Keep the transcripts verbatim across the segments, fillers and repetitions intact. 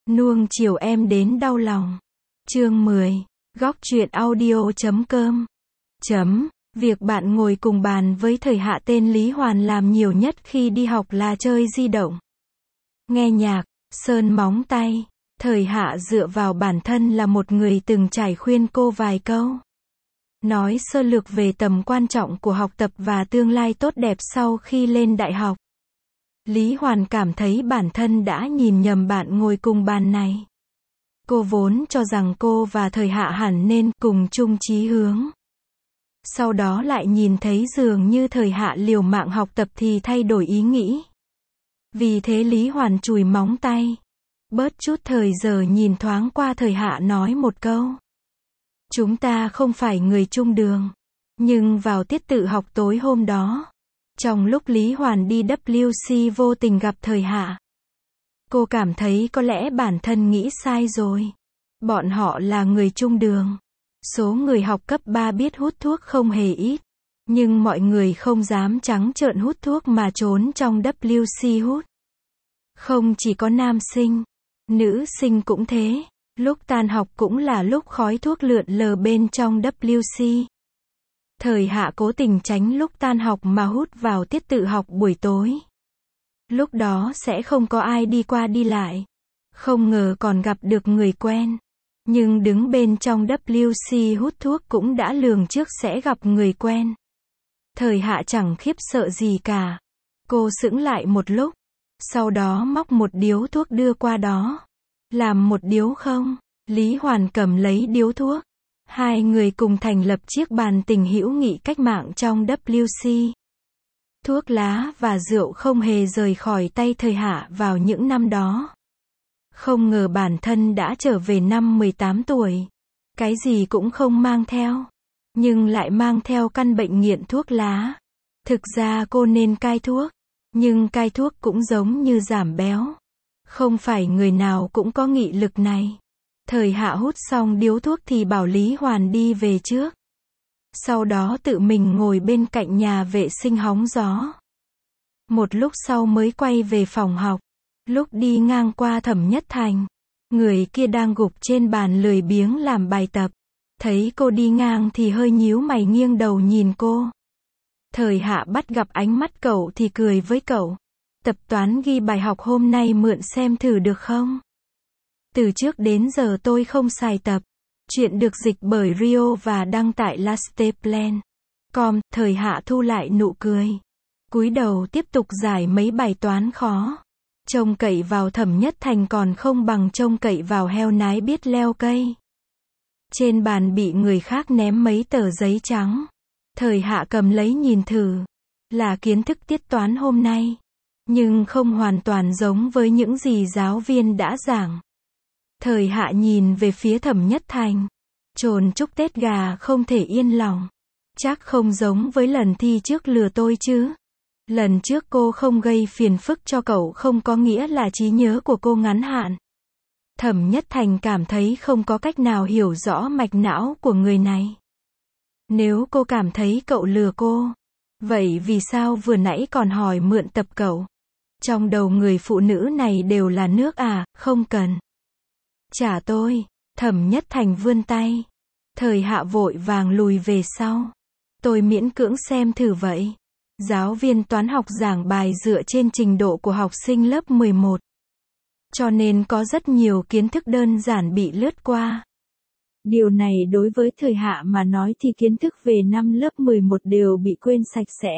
Nuông chiều em đến đau lòng. Chương mười. Góc truyện audio chấm com. Chấm. Việc bạn ngồi cùng bàn với thời hạ tên Lý Hoàn làm nhiều nhất khi đi học là chơi di động, nghe nhạc, sơn móng tay. Thời hạ dựa vào bản thân là một người từng trải khuyên cô vài câu. Nói sơ lược về tầm quan trọng của học tập và tương lai tốt đẹp sau khi lên đại học. Lý Hoàn cảm thấy bản thân đã nhìn nhầm bạn ngồi cùng bàn này. Cô vốn cho rằng cô và thời hạ hẳn nên cùng chung chí hướng. Sau đó lại nhìn thấy dường như thời hạ liều mạng học tập thì thay đổi ý nghĩ. Vì thế Lý Hoàn chùi móng tay. Bớt chút thời giờ nhìn thoáng qua thời hạ nói một câu. Chúng ta không phải người chung đường. Nhưng vào tiết tự học tối hôm đó, trong lúc Lý Hoàn đi W C vô tình gặp thời hạ. Cô cảm thấy có lẽ bản thân nghĩ sai rồi. Bọn họ là người chung đường. Số người học cấp ba biết hút thuốc không hề ít. Nhưng mọi người không dám trắng trợn hút thuốc mà trốn trong W C hút. Không chỉ có nam sinh, nữ sinh cũng thế. Lúc tan học cũng là lúc khói thuốc lượn lờ bên trong W C. Thời hạ cố tình tránh lúc tan học mà hút vào tiết tự học buổi tối. Lúc đó sẽ không có ai đi qua đi lại. Không ngờ còn gặp được người quen. Nhưng đứng bên trong W C hút thuốc cũng đã lường trước sẽ gặp người quen. Thời hạ chẳng khiếp sợ gì cả. Cô sững lại một lúc. Sau đó móc một điếu thuốc đưa qua đó. Làm một điếu không? Lý Hoàn cầm lấy điếu thuốc. Hai người cùng thành lập chiếc bàn tình hữu nghị cách mạng trong W C. Thuốc lá và rượu không hề rời khỏi tay thời hạ vào những năm đó. Không ngờ bản thân đã trở về năm mười tám tuổi. Cái gì cũng không mang theo. Nhưng lại mang theo căn bệnh nghiện thuốc lá. Thực ra cô nên cai thuốc. Nhưng cai thuốc cũng giống như giảm béo. Không phải người nào cũng có nghị lực này. Thời hạ hút xong điếu thuốc thì bảo Lý Hoàn đi về trước. Sau đó tự mình ngồi bên cạnh nhà vệ sinh hóng gió. Một lúc sau mới quay về phòng học. Lúc đi ngang qua Thẩm Nhất Thành, người kia đang gục trên bàn lười biếng làm bài tập. Thấy cô đi ngang thì hơi nhíu mày nghiêng đầu nhìn cô. Thời hạ bắt gặp ánh mắt cậu thì cười với cậu. Tập toán ghi bài học hôm nay mượn xem thử được không? Từ trước đến giờ tôi không xài tập. Chuyện được dịch bởi Rio và đăng tại lasteplan chấm com. Thời hạ thu lại nụ cười. Cúi đầu tiếp tục giải mấy bài toán khó. Trông cậy vào Thẩm Nhất Thành còn không bằng trông cậy vào heo nái biết leo cây. Trên bàn bị người khác ném mấy tờ giấy trắng. Thời hạ cầm lấy nhìn thử. Là kiến thức tiết toán hôm nay. Nhưng không hoàn toàn giống với những gì giáo viên đã giảng. Thời hạ nhìn về phía Thẩm Nhất Thành. Trồn chúc Tết gà không thể yên lòng. Chắc không giống với lần thi trước lừa tôi chứ. Lần trước cô không gây phiền phức cho cậu không có nghĩa là trí nhớ của cô ngắn hạn. Thẩm Nhất Thành cảm thấy không có cách nào hiểu rõ mạch não của người này. Nếu cô cảm thấy cậu lừa cô, vậy vì sao vừa nãy còn hỏi mượn tập cậu? Trong đầu người phụ nữ này đều là nước à, không cần. Trả tôi. Thẩm Nhất Thành vươn tay. Thời hạ vội vàng lùi về sau. Tôi miễn cưỡng xem thử vậy. Giáo viên toán học giảng bài dựa trên trình độ của học sinh lớp mười một. Cho nên có rất nhiều kiến thức đơn giản bị lướt qua. Điều này đối với thời hạ mà nói thì kiến thức về năm lớp mười một đều bị quên sạch sẽ.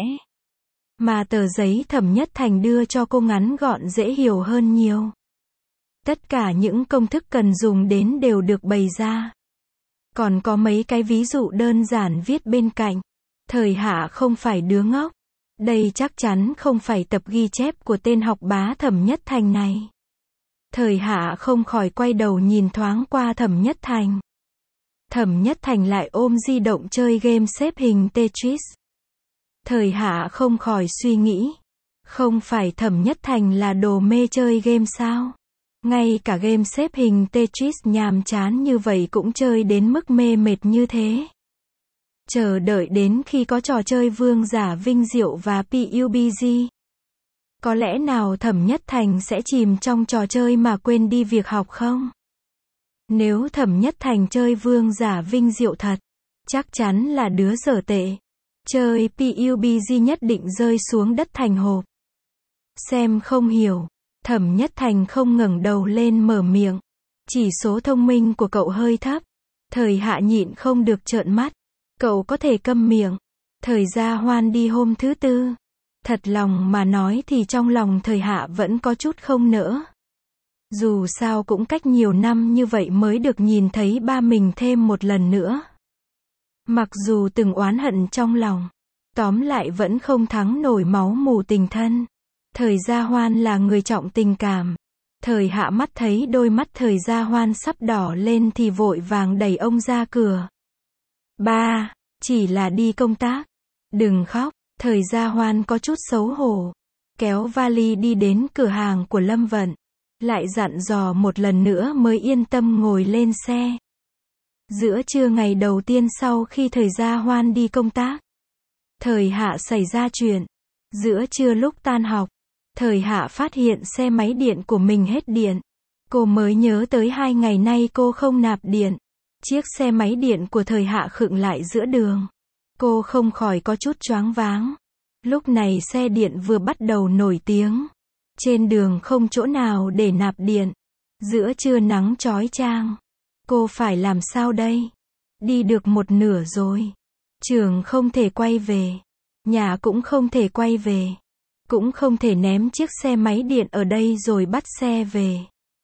Mà tờ giấy Thẩm Nhất Thành đưa cho cô ngắn gọn dễ hiểu hơn nhiều. Tất cả những công thức cần dùng đến đều được bày ra. Còn có mấy cái ví dụ đơn giản viết bên cạnh. Thời hạ không phải đứa ngốc. Đây chắc chắn không phải tập ghi chép của tên học bá Thẩm Nhất Thành này. Thời hạ không khỏi quay đầu nhìn thoáng qua Thẩm Nhất Thành. Thẩm Nhất Thành lại ôm di động chơi game xếp hình Tetris. Thời hạ không khỏi suy nghĩ. Không phải Thẩm Nhất Thành là đồ mê chơi game sao? Ngay cả game xếp hình Tetris nhàm chán như vậy cũng chơi đến mức mê mệt như thế. Chờ đợi đến khi có trò chơi vương giả vinh diệu và pê u bê giê. Có lẽ nào Thẩm Nhất Thành sẽ chìm trong trò chơi mà quên đi việc học không? Nếu Thẩm Nhất Thành chơi vương giả vinh diệu thật, chắc chắn là đứa dở tệ. Chơi pê u bê giê nhất định rơi xuống đất thành hộp. Xem không hiểu. Thẩm Nhất Thành không ngẩng đầu lên mở miệng. Chỉ số thông minh của cậu hơi thấp. Thời Hạ nhịn không được trợn mắt. Cậu có thể câm miệng. Thời Gia Hoan đi hôm thứ tư. Thật lòng mà nói thì trong lòng Thời Hạ vẫn có chút không nỡ. Dù sao cũng cách nhiều năm như vậy mới được nhìn thấy ba mình thêm một lần nữa. Mặc dù từng oán hận trong lòng, tóm lại vẫn không thắng nổi máu mù tình thân. Thời Gia Hoan là người trọng tình cảm. Thời Hạ mắt thấy đôi mắt Thời Gia Hoan sắp đỏ lên thì vội vàng đẩy ông ra cửa. Ba, chỉ là đi công tác. Đừng khóc. Thời Gia Hoan có chút xấu hổ. Kéo vali đi đến cửa hàng của Lâm Vận. Lại dặn dò một lần nữa mới yên tâm ngồi lên xe. Giữa trưa ngày đầu tiên sau khi Thời Gia Hoan đi công tác, Thời Hạ xảy ra chuyện. Giữa trưa lúc tan học, Thời Hạ phát hiện xe máy điện của mình hết điện. Cô mới nhớ tới hai ngày nay cô không nạp điện. Chiếc xe máy điện của Thời Hạ khựng lại giữa đường. Cô không khỏi có chút choáng váng. Lúc này xe điện vừa bắt đầu nổi tiếng. Trên đường không chỗ nào để nạp điện. Giữa trưa nắng chói chang. Cô phải làm sao đây? Đi được một nửa rồi. Trường không thể quay về. Nhà cũng không thể quay về. Cũng không thể ném chiếc xe máy điện ở đây rồi bắt xe về.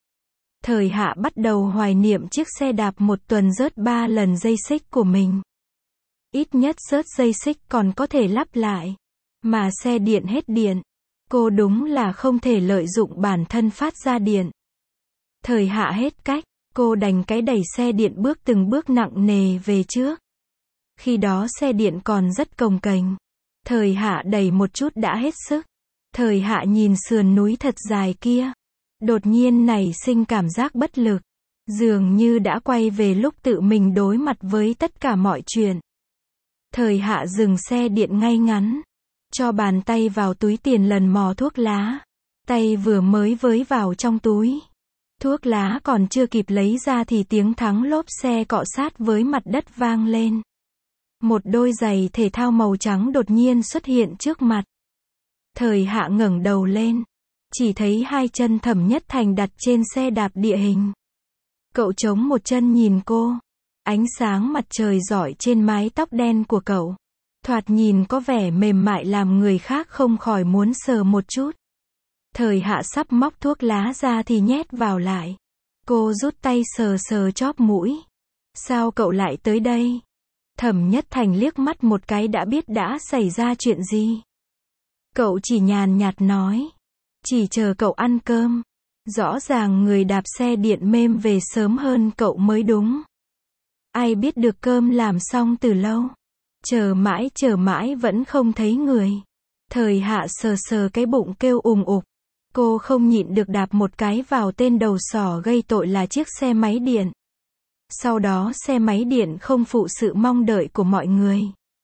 Thời Hạ bắt đầu hoài niệm chiếc xe đạp một tuần rớt ba lần dây xích của mình. Ít nhất rớt dây xích còn có thể lắp lại. Mà xe điện hết điện. Cô đúng là không thể lợi dụng bản thân phát ra điện. Thời Hạ hết cách. Cô đành cái đẩy xe điện bước từng bước nặng nề về trước. Khi đó xe điện còn rất cồng kềnh. Thời Hạ đẩy một chút đã hết sức. Thời Hạ nhìn sườn núi thật dài kia. Đột nhiên nảy sinh cảm giác bất lực. Dường như đã quay về lúc tự mình đối mặt với tất cả mọi chuyện. Thời Hạ dừng xe điện ngay ngắn. Cho bàn tay vào túi tiền lần mò thuốc lá. Tay vừa mới với vào trong túi. Thuốc lá còn chưa kịp lấy ra thì tiếng thắng lốp xe cọ sát với mặt đất vang lên. Một đôi giày thể thao màu trắng đột nhiên xuất hiện trước mặt. Thời Hạ ngẩng đầu lên. Chỉ thấy hai chân Thẩm Nhất Thành đặt trên xe đạp địa hình. Cậu chống một chân nhìn cô. Ánh sáng mặt trời rọi trên mái tóc đen của cậu. Thoạt nhìn có vẻ mềm mại làm người khác không khỏi muốn sờ một chút. Thời Hạ sắp móc thuốc lá ra thì nhét vào lại. Cô rút tay sờ sờ chóp mũi. Sao cậu lại tới đây? Thẩm Nhất Thành liếc mắt một cái đã biết đã xảy ra chuyện gì. Cậu chỉ nhàn nhạt nói. Chỉ chờ cậu ăn cơm. Rõ ràng người đạp xe điện mêm về sớm hơn cậu mới đúng. Ai biết được cơm làm xong từ lâu. Chờ mãi chờ mãi vẫn không thấy người. Thời Hạ sờ sờ cái bụng kêu ùng ục. Cô không nhịn được đạp một cái vào tên đầu sỏ gây tội là chiếc xe máy điện. Sau đó xe máy điện không phụ sự mong đợi của mọi người.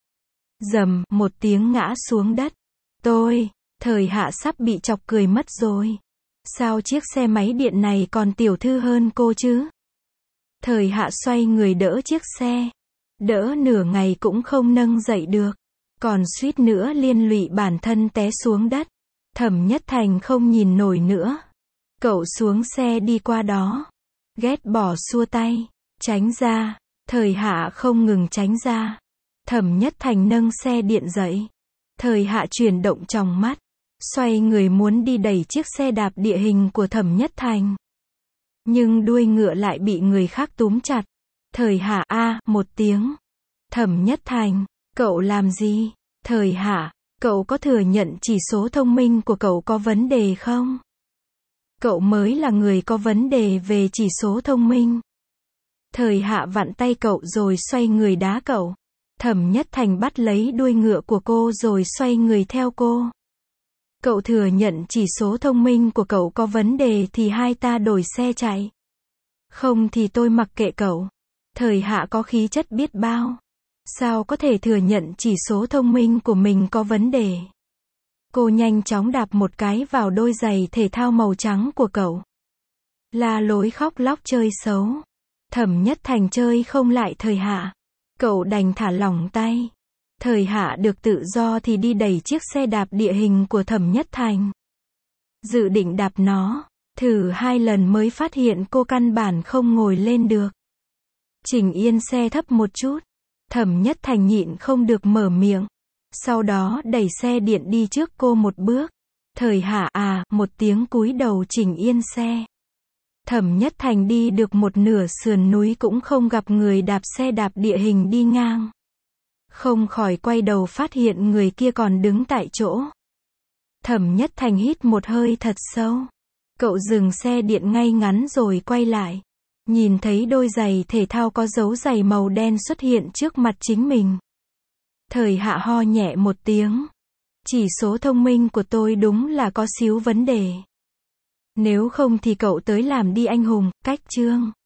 Rầm, một tiếng ngã xuống đất. Tôi, Thời Hạ sắp bị chọc cười mất rồi. Sao chiếc xe máy điện này còn tiểu thư hơn cô chứ? Thời Hạ xoay người đỡ chiếc xe. Đỡ nửa ngày cũng không nâng dậy được. Còn suýt nữa liên lụy bản thân té xuống đất. Thẩm Nhất Thành không nhìn nổi nữa. Cậu xuống xe đi qua đó. Ghét bỏ xua tay. Tránh ra. Thời Hạ không ngừng tránh ra. Thẩm Nhất Thành nâng xe điện dậy. Thời Hạ chuyển động tròng mắt. Xoay người muốn đi đẩy chiếc xe đạp địa hình của Thẩm Nhất Thành. Nhưng đuôi ngựa lại bị người khác túm chặt. Thời Hạ a một tiếng. Thẩm Nhất Thành, cậu làm gì? Thời Hạ, cậu có thừa nhận chỉ số thông minh của cậu có vấn đề không? Cậu mới là người có vấn đề về chỉ số thông minh. Thời Hạ vặn tay cậu rồi xoay người đá cậu. Thẩm Nhất Thành bắt lấy đuôi ngựa của cô rồi xoay người theo cô. Cậu thừa nhận chỉ số thông minh của cậu có vấn đề thì hai ta đổi xe chạy. Không thì tôi mặc kệ cậu. Thời Hạ có khí chất biết bao. Sao có thể thừa nhận chỉ số thông minh của mình có vấn đề? Cô nhanh chóng đạp một cái vào đôi giày thể thao màu trắng của cậu. La lối khóc lóc chơi xấu. Thẩm Nhất Thành chơi không lại Thời Hạ. Cậu đành thả lỏng tay. Thời Hạ được tự do thì đi đẩy chiếc xe đạp địa hình của Thẩm Nhất Thành. Dự định đạp nó, thử hai lần mới phát hiện cô căn bản không ngồi lên được. Chỉnh yên xe thấp một chút. Thẩm Nhất Thành nhịn không được mở miệng. Sau đó đẩy xe điện đi trước cô một bước. Thời Hạ à, một tiếng cúi đầu chỉnh yên xe. Thẩm Nhất Thành đi được một nửa sườn núi cũng không gặp người đạp xe đạp địa hình đi ngang. Không khỏi quay đầu phát hiện người kia còn đứng tại chỗ. Thẩm Nhất Thành hít một hơi thật sâu. Cậu dừng xe điện ngay ngắn rồi quay lại. Nhìn thấy đôi giày thể thao có dấu giày màu đen xuất hiện trước mặt chính mình. Thời Hạ ho nhẹ một tiếng. Chỉ số thông minh của tôi đúng là có xíu vấn đề. Nếu không thì cậu tới làm đi anh hùng, cách chương.